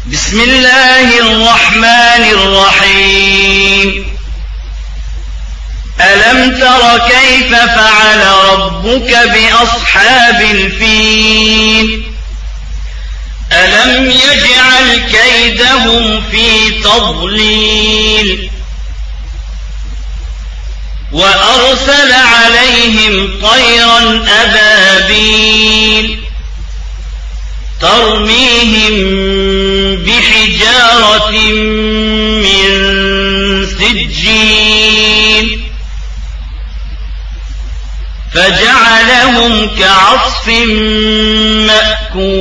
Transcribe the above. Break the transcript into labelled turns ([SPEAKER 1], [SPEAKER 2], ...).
[SPEAKER 1] بسم الله الرحمن الرحيم ألم تر كيف فعل ربك بأصحاب الفيل ألم يجعل كيدهم في تضليل وأرسل عليهم طيرا أبابيل ترميهم بحجارة من سجيل فجعلهم كعصف مأكول